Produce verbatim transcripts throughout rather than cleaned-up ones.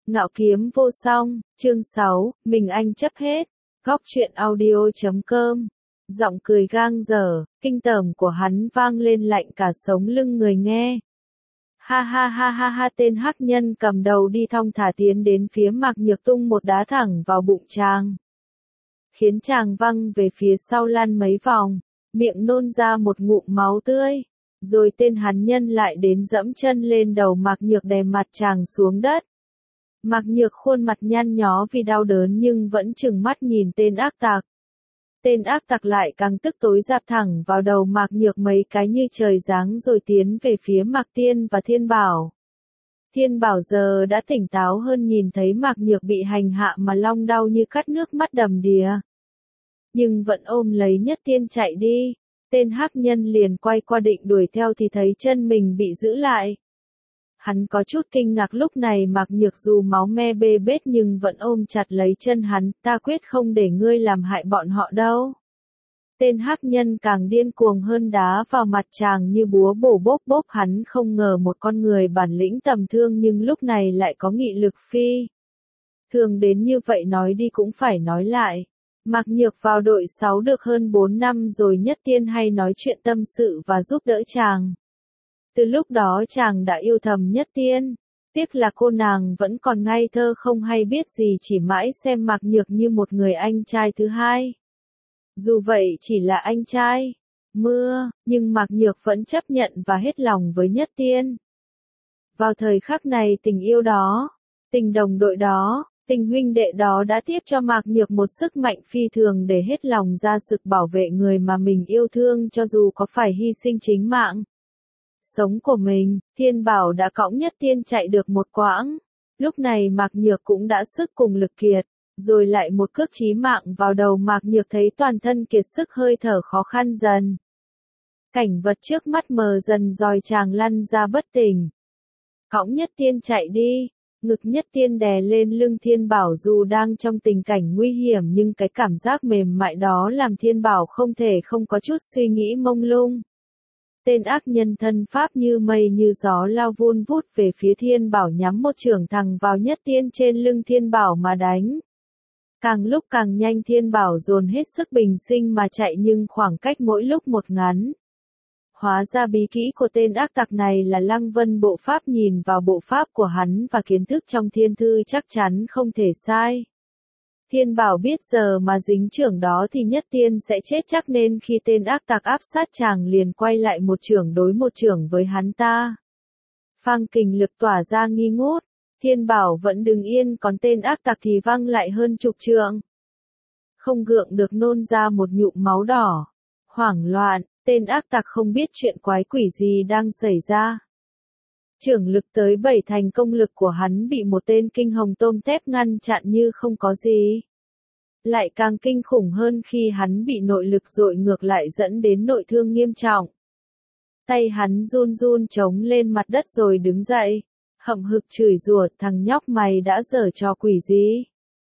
Ngạo kiếm vô song, chương sáu, mình anh chấp hết. Góc truyện audio chấm com. Giọng cười gang dở, kinh tởm của hắn vang lên lạnh cả sống lưng người nghe. Ha ha ha ha ha, tên hắc nhân cầm đầu đi thong thả tiến đến phía Mạc Nhược tung một đá thẳng vào bụng chàng, khiến chàng văng về phía sau lăn mấy vòng, miệng nôn ra một ngụm máu tươi. Rồi tên hắn nhân lại đến dẫm chân lên đầu Mạc Nhược đè mặt chàng xuống đất. Mạc Nhược khuôn mặt nhăn nhó vì đau đớn nhưng vẫn trừng mắt nhìn tên ác tặc. Tên ác tặc lại càng tức tối dạp thẳng vào đầu Mạc Nhược mấy cái như trời giáng rồi tiến về phía Mạc Tiên và Thiên Bảo. Thiên Bảo giờ đã tỉnh táo hơn, nhìn thấy Mạc Nhược bị hành hạ mà long đau như cắt nước mắt đầm đìa, nhưng vẫn ôm lấy Nhất Tiên chạy đi. Tên hắc nhân liền quay qua định đuổi theo thì thấy chân mình bị giữ lại. Hắn có chút kinh ngạc, lúc này Mạc Nhược dù máu me bê bết nhưng vẫn ôm chặt lấy chân hắn, ta quyết không để ngươi làm hại bọn họ đâu. Tên hắc nhân càng điên cuồng hơn, đá vào mặt chàng như búa bổ bốp bốp. Hắn không ngờ một con người bản lĩnh tầm thương nhưng lúc này lại có nghị lực phi thường đến như vậy, nói đi cũng phải nói lại. Mạc Nhược vào đội sáu được hơn bốn năm rồi, Nhất Tiên hay nói chuyện tâm sự và giúp đỡ chàng. Từ lúc đó chàng đã yêu thầm Nhất Tiên, tiếc là cô nàng vẫn còn ngây thơ không hay biết gì, chỉ mãi xem Mạc Nhược như một người anh trai thứ hai. Dù vậy chỉ là anh trai mưa, nhưng Mạc Nhược vẫn chấp nhận và hết lòng với Nhất Tiên. Vào thời khắc này, tình yêu đó, tình đồng đội đó, tình huynh đệ đó đã tiếp cho Mạc Nhược một sức mạnh phi thường để hết lòng ra sức bảo vệ người mà mình yêu thương, cho dù có phải hy sinh chính mạng sống của mình. Thiên Bảo đã cõng Nhất Tiên chạy được một quãng. Lúc này Mạc Nhược cũng đã sức cùng lực kiệt, rồi lại một cước chí mạng vào đầu. Mạc Nhược thấy toàn thân kiệt sức, hơi thở khó khăn dần. Cảnh vật trước mắt mờ dần rồi chàng lăn ra bất tỉnh. Cõng Nhất Tiên chạy đi. Ngực Nhất Tiên đè lên lưng Thiên Bảo, dù đang trong tình cảnh nguy hiểm nhưng cái cảm giác mềm mại đó làm Thiên Bảo không thể không có chút suy nghĩ mông lung. Tên ác nhân thân pháp như mây như gió lao vun vút về phía Thiên Bảo, nhắm một chưởng thẳng vào Nhất Tiên trên lưng Thiên Bảo mà đánh. Càng lúc càng nhanh, Thiên Bảo dồn hết sức bình sinh mà chạy, nhưng khoảng cách mỗi lúc một ngắn. Hóa ra bí kỹ của tên ác tặc này là Lăng Vân bộ pháp, nhìn vào bộ pháp của hắn và kiến thức trong thiên thư chắc chắn không thể sai. Thiên Bảo biết giờ mà dính chưởng đó thì Nhất Tiên sẽ chết chắc, nên khi tên ác tặc áp sát chàng liền quay lại một chưởng đối một chưởng với hắn ta. Phang kình lực tỏa ra nghi ngút, Thiên Bảo vẫn đứng yên, còn tên ác tặc thì văng lại hơn chục chưởng. Không gượng được nôn ra một nhụm máu đỏ. Hoảng loạn, tên ác tặc không biết chuyện quái quỷ gì đang xảy ra. Chưởng lực tới bảy thành công lực của hắn bị một tên kinh hồng tôm tép ngăn chặn như không có gì. Lại càng kinh khủng hơn khi hắn bị nội lực dội ngược lại dẫn đến nội thương nghiêm trọng. Tay hắn run run chống lên mặt đất rồi đứng dậy, hậm hực chửi rủa, thằng nhóc mày đã giở trò quỷ gì?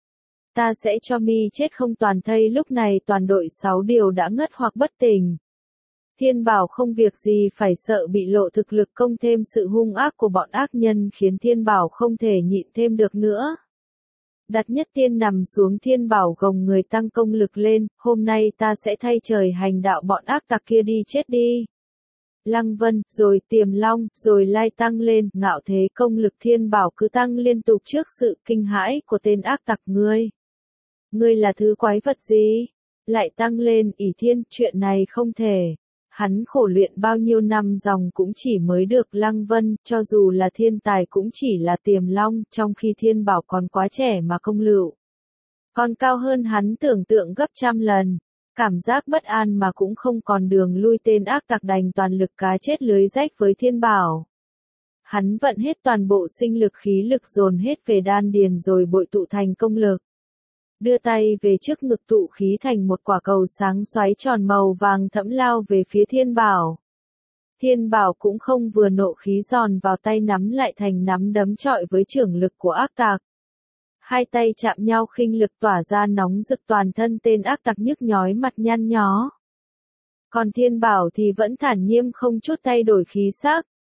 Ta sẽ cho mi chết không toàn thây. Lúc này toàn đội sáu đều đã ngất hoặc bất tỉnh. Thiên Bảo không việc gì phải sợ bị lộ thực lực, công thêm sự hung ác của bọn ác nhân khiến Thiên Bảo không thể nhịn thêm được nữa. Đặt Nhất Tiên nằm xuống, Thiên Bảo gồng người tăng công lực lên, hôm nay ta sẽ thay trời hành đạo bọn ác tặc kia, đi chết đi. Lăng Vân, rồi Tiềm Long, rồi Lai tăng lên, ngạo thế công lực Thiên Bảo cứ tăng liên tục trước sự kinh hãi của tên ác tặc. Ngươi, ngươi là thứ quái vật gì? Lại tăng lên, ỷ thiên, chuyện này không thể. Hắn khổ luyện bao nhiêu năm dòng cũng chỉ mới được Lăng Vân, cho dù là thiên tài cũng chỉ là Tiềm Long, trong khi Thiên Bảo còn quá trẻ mà công lựu còn cao hơn hắn tưởng tượng gấp trăm lần. Cảm giác bất an mà cũng không còn đường lui, tên ác tặc đành toàn lực cá chết lưới rách với Thiên Bảo. Hắn vận hết toàn bộ sinh lực khí lực dồn hết về đan điền rồi bội tụ thành công lực. Đưa tay về trước ngực tụ khí thành một quả cầu sáng xoáy tròn màu vàng thẫm lao về phía Thiên Bảo. Thiên Bảo cũng không vừa, nộ khí giòn vào tay nắm lại thành nắm đấm chọi với chưởng lực của ác tặc. Hai tay chạm nhau, khinh lực tỏa ra nóng rực, toàn thân tên ác tặc nhức nhói, mặt nhăn nhó. Còn Thiên Bảo thì vẫn thản nhiên không chút thay đổi khí sắc.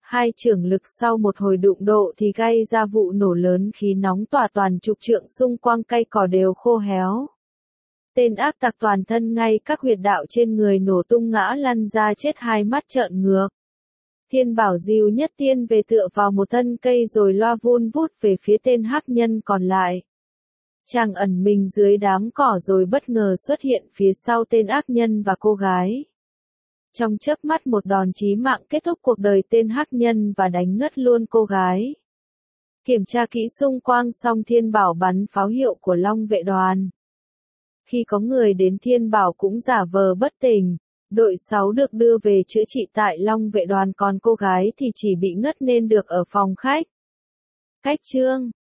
Hai trưởng lực sau một hồi đụng độ thì gây ra vụ nổ lớn, khí nóng tỏa toàn chục trượng xung quanh, cây cỏ đều khô héo. Tên ác tặc toàn thân ngay các huyệt đạo trên người nổ tung ngã lăn ra chết, hai mắt trợn ngược. Thiên Bảo dìu Nhất Tiên về tựa vào một thân cây rồi loa vun vút về phía tên hắc nhân còn lại. Chàng ẩn mình dưới đám cỏ rồi bất ngờ xuất hiện phía sau tên ác nhân và cô gái. Trong chớp mắt một đòn chí mạng kết thúc cuộc đời tên hắc nhân và đánh ngất luôn cô gái. Kiểm tra kỹ xung quanh xong Thiên Bảo bắn pháo hiệu của Long vệ đoàn. Khi có người đến Thiên Bảo cũng giả vờ bất tỉnh. Đội sáu được đưa về chữa trị tại Long vệ đoàn, còn cô gái thì chỉ bị ngất nên được ở phòng khách. Cách chương